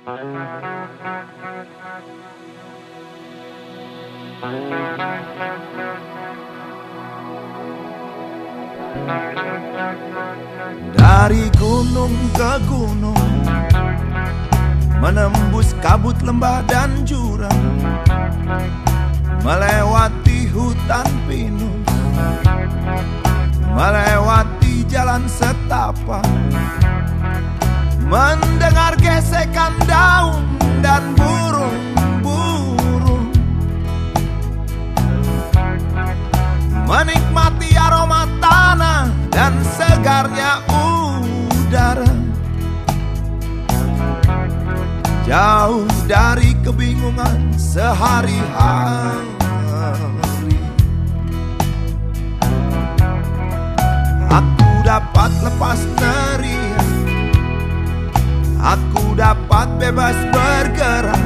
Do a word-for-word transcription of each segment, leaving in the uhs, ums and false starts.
Dari gunung ke gunung, menembus kabut lembah dan jurang, melewati hutan pinus, melewati jalan setapak, mendengar gesekan daun dan burung-burung, menikmati aroma tanah dan segarnya udara. Jauh dari kebingungan sehari-hari, aku dapat lepas teriak, aku dapat bebas bergerak,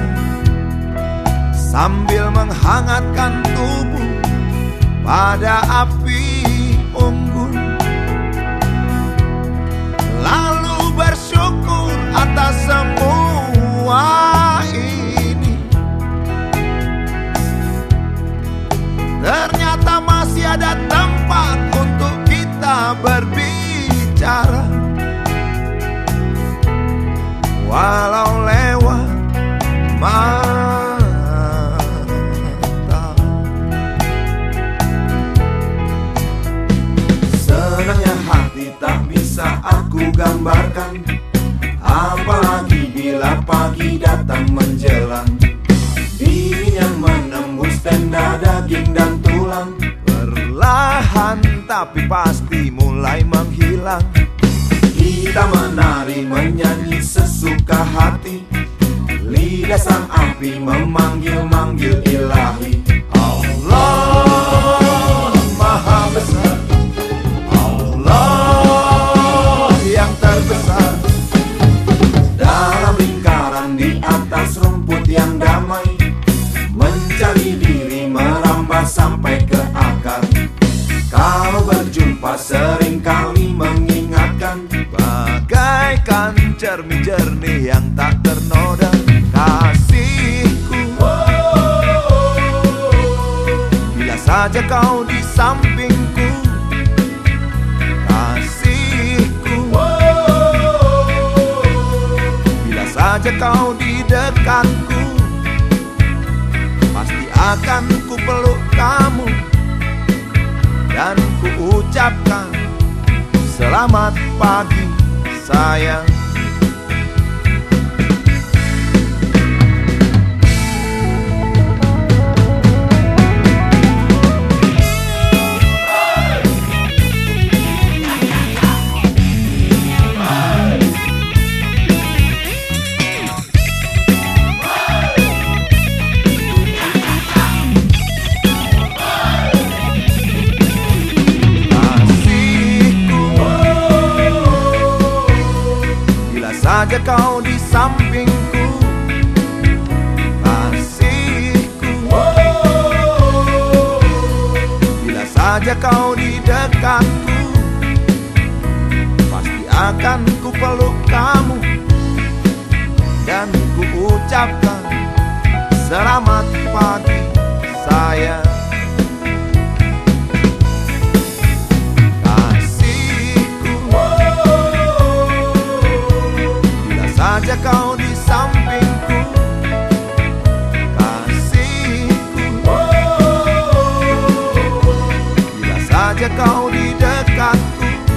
sambil menghangatkan tubuh pada api unggun. Lalu bersyukur atas semua ini. Ternyata masih ada tempat untuk kita berbicara, walau lewat mata. Senangnya hati tak bisa aku gambarkan, apalagi bila pagi datang menjelang. Dingin yang menembus tenda daging dan tulang, perlahan tapi pasti mulai menghilang. Kita menari menyanyi sesuka hati, lidah sang api memanggil-manggil ilahi. Allah Maha Besar, Allah yang terbesar. Dalam lingkaran di atas rumput yang damai, mencari diri merambah sampai ke akar. Kalau berjumpa seringkali mengingatkan, bagaikan cermin jernih yang tak ternoda. Kasihku, bila saja kau di sampingku. Kasihku, bila saja kau di dekatku, pasti akan ku peluk kamu dan ku ucapkan selamat pagi sayang. Saja kau di sampingku. Kasihku, bila saja kau di dekatku, pasti akan ku peluk kamu dan ku ucapkan selamat pagi sayang. Saja kau di sampingku. Kasihku, bila saja kau di dekatku,